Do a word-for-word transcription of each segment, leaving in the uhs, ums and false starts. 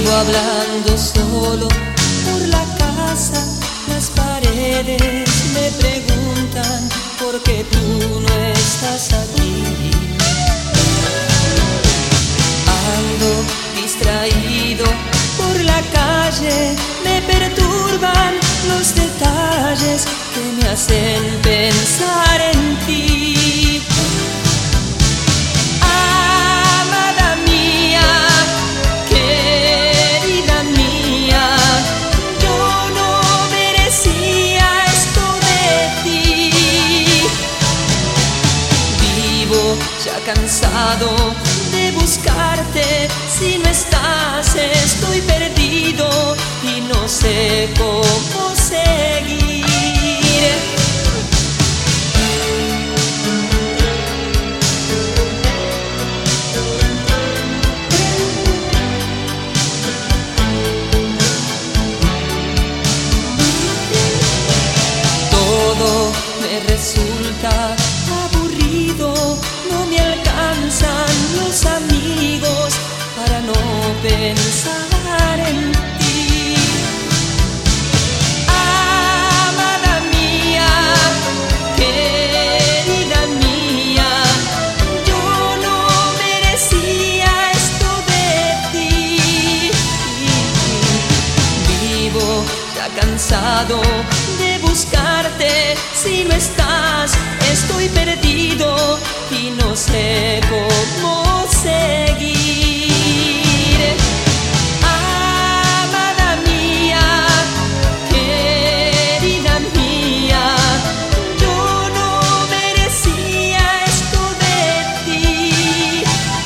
Hablando solo por la casa, las paredes me preguntan por qué tú no estás aquí. Ando distraído por la calle, me perturban los detalles que me hacen pensar en ti. Amada mía, ya cansado de buscarte, si no estás estoy perdido y no sé cómo seguir. Todo me resulta aburrido, no me alcanzan los amigos para no pensar en ti. Amada mía, querida mía, yo no merecía esto de ti. Vivo ya cansado de buscarte, si no estás estoy perdido y no sé cómo seguir. Amada mía, querida mía, yo no merecía esto de ti.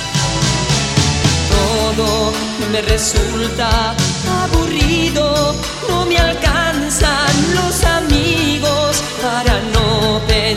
Todo me resulta aburrido, no me alcanzan los amigos para no pensar